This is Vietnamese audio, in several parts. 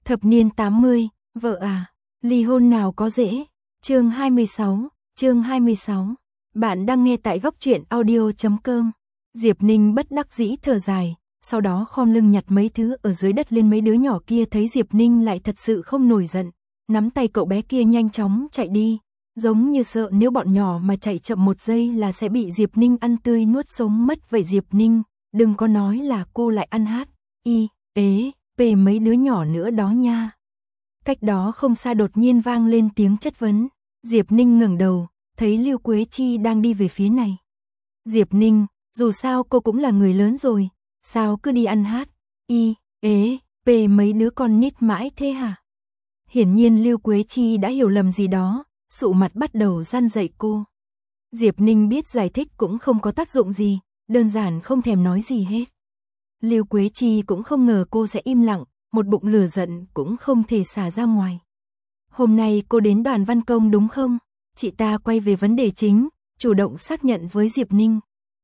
Thập niên 80, vợ à, ly hôn nào có dễ. Chương 26. Bạn đang nghe tại góc truyện audio.com. Diệp Ninh bất đắc dĩ thở dài, sau đó khom lưng nhặt mấy thứ ở dưới đất lên. Mấy đứa nhỏ kia thấy Diệp Ninh lại thật sự không nổi giận, nắm tay cậu bé kia nhanh chóng chạy đi, giống như sợ nếu bọn nhỏ mà chạy chậm một giây là sẽ bị Diệp Ninh ăn tươi nuốt sống mất vậy. Diệp Ninh, đừng có nói là cô lại ăn mấy đứa nhỏ nữa đó nha. Cách đó không xa đột nhiên vang lên tiếng chất vấn. Diệp Ninh ngẩng đầu, thấy Lưu Quế Chi đang đi về phía này. Diệp Ninh, dù sao cô cũng là người lớn rồi, sao cứ đi ăn mấy đứa con nít mãi thế hả? Hiển nhiên Lưu Quế Chi đã hiểu lầm gì đó, sụ mặt bắt đầu răn dạy cô. Diệp Ninh biết giải thích cũng không có tác dụng gì, đơn giản không thèm nói gì hết. Lưu Quế Chi cũng không ngờ cô sẽ im lặng, một bụng lửa giận cũng không thể xả ra ngoài. Hôm nay cô đến Đoàn Văn Công đúng không? Chị ta quay về vấn đề chính, chủ động xác nhận với Diệp Ninh.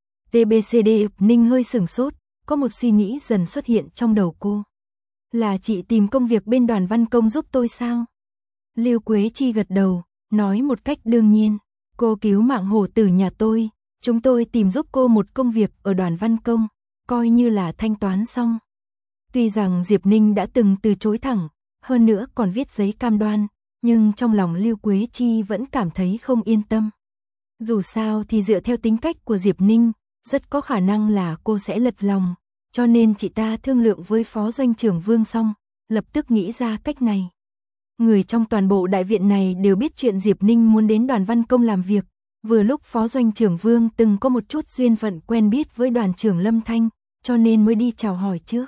TBCD. Ninh hơi sửng sốt, có một suy nghĩ dần xuất hiện trong đầu cô. Là chị tìm công việc bên Đoàn Văn Công giúp tôi sao? Lưu Quế Chi gật đầu, nói một cách đương nhiên. Cô cứu mạng hổ tử nhà tôi, chúng tôi tìm giúp cô một công việc ở Đoàn Văn Công, coi như là thanh toán xong. Tuy rằng Diệp Ninh đã từng từ chối thẳng, hơn nữa còn viết giấy cam đoan, nhưng trong lòng Lưu Quế Chi vẫn cảm thấy không yên tâm. Dù sao thì dựa theo tính cách của Diệp Ninh, rất có khả năng là cô sẽ lật lòng, cho nên chị ta thương lượng với Phó Doanh trưởng Vương xong, lập tức nghĩ ra cách này. Người trong toàn bộ đại viện này đều biết chuyện Diệp Ninh muốn đến Đoàn Văn Công làm việc, vừa lúc Phó Doanh trưởng Vương từng có một chút duyên phận quen biết với đoàn trưởng Lâm Thanh, cho nên mới đi chào hỏi trước.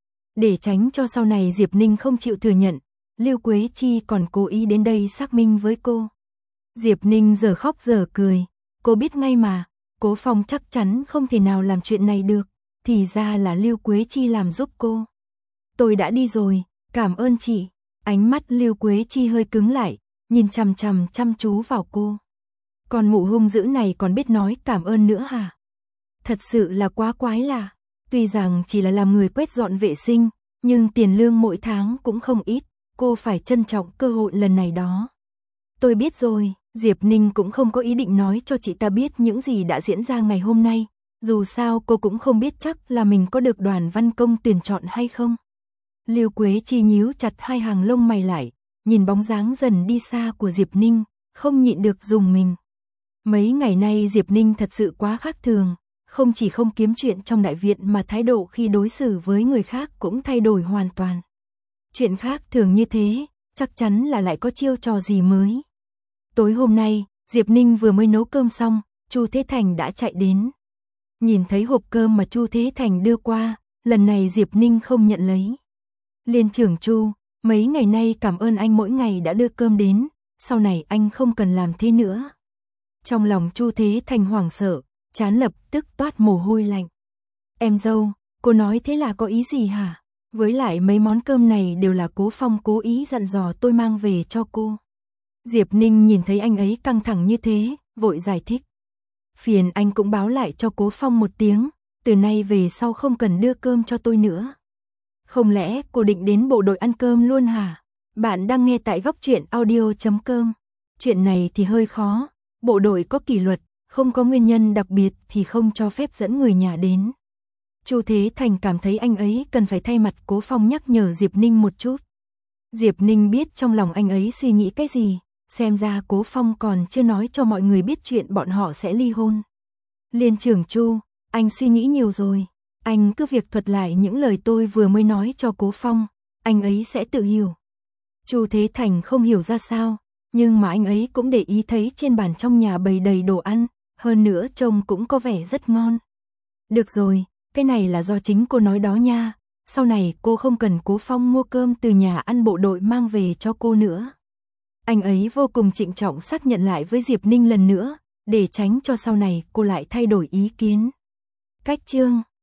Để tránh cho sau này Diệp Ninh không chịu thừa nhận, Lưu Quế Chi còn cố ý đến đây xác minh với cô. Diệp Ninh giờ khóc giờ cười, cô biết ngay mà, Cố Phong chắc chắn không thể nào làm chuyện này được, thì ra là Lưu Quế Chi làm giúp cô. Tôi đã đi rồi, cảm ơn chị. Ánh mắt Lưu Quế Chi hơi cứng lại, nhìn chằm chăm chú vào cô. Còn mụ hung dữ này còn biết nói cảm ơn nữa hả? Thật sự là quá quái lạ. Tuy rằng chỉ là làm người quét dọn vệ sinh, nhưng tiền lương mỗi tháng cũng không ít, cô phải trân trọng cơ hội lần này đó. Tôi biết rồi, Diệp Ninh cũng không có ý định nói cho chị ta biết những gì đã diễn ra ngày hôm nay, dù sao cô cũng không biết chắc là mình có được Đoàn Văn Công tuyển chọn hay không. Lưu Quế Chi nhíu chặt hai hàng lông mày lại, nhìn bóng dáng dần đi xa của Diệp Ninh, không nhịn được rùng mình. Mấy ngày nay Diệp Ninh thật sự quá khác thường, không chỉ không kiếm chuyện trong đại viện mà thái độ khi đối xử với người khác cũng thay đổi hoàn toàn. Chuyện khác thường như thế, chắc chắn là lại có chiêu trò gì mới. Tối hôm nay, Diệp Ninh vừa mới nấu cơm xong, Chu Thế Thành đã chạy đến. Nhìn thấy hộp cơm mà Chu Thế Thành đưa qua, lần này Diệp Ninh không nhận lấy. Liên trưởng Chu, mấy ngày nay cảm ơn anh mỗi ngày đã đưa cơm đến, sau này anh không cần làm thế nữa. Trong lòng Chu Thế Thành hoảng sợ, trán lập tức toát mồ hôi lạnh. Em dâu, cô nói thế là có ý gì hả? Với lại mấy món cơm này đều là Cố Phong cố ý dặn dò tôi mang về cho cô. Diệp Ninh nhìn thấy anh ấy căng thẳng như thế, vội giải thích. Phiền anh cũng báo lại cho Cố Phong một tiếng, từ nay về sau không cần đưa cơm cho tôi nữa. Không lẽ cô định đến bộ đội ăn cơm luôn hả? Bạn đang nghe tại góc truyện audio.com. Chuyện này thì hơi khó, bộ đội có kỷ luật, không có nguyên nhân đặc biệt thì không cho phép dẫn người nhà đến. Chu Thế Thành cảm thấy anh ấy cần phải thay mặt Cố Phong nhắc nhở Diệp Ninh một chút. Diệp Ninh biết trong lòng anh ấy suy nghĩ cái gì, xem ra Cố Phong còn chưa nói cho mọi người biết chuyện bọn họ sẽ ly hôn. Liên trưởng Chu, anh suy nghĩ nhiều rồi, anh cứ việc thuật lại những lời tôi vừa mới nói cho Cố Phong, anh ấy sẽ tự hiểu. Chu Thế Thành không hiểu ra sao, nhưng mà anh ấy cũng để ý thấy trên bàn trong nhà bày đầy đồ ăn, hơn nữa trông cũng có vẻ rất ngon. Được rồi, cái này là do chính cô nói đó nha, sau này cô không cần Cố Phong mua cơm từ nhà ăn bộ đội mang về cho cô nữa. Anh ấy vô cùng trịnh trọng xác nhận lại với Diệp Ninh lần nữa, để tránh cho sau này cô lại thay đổi ý kiến. Cách chương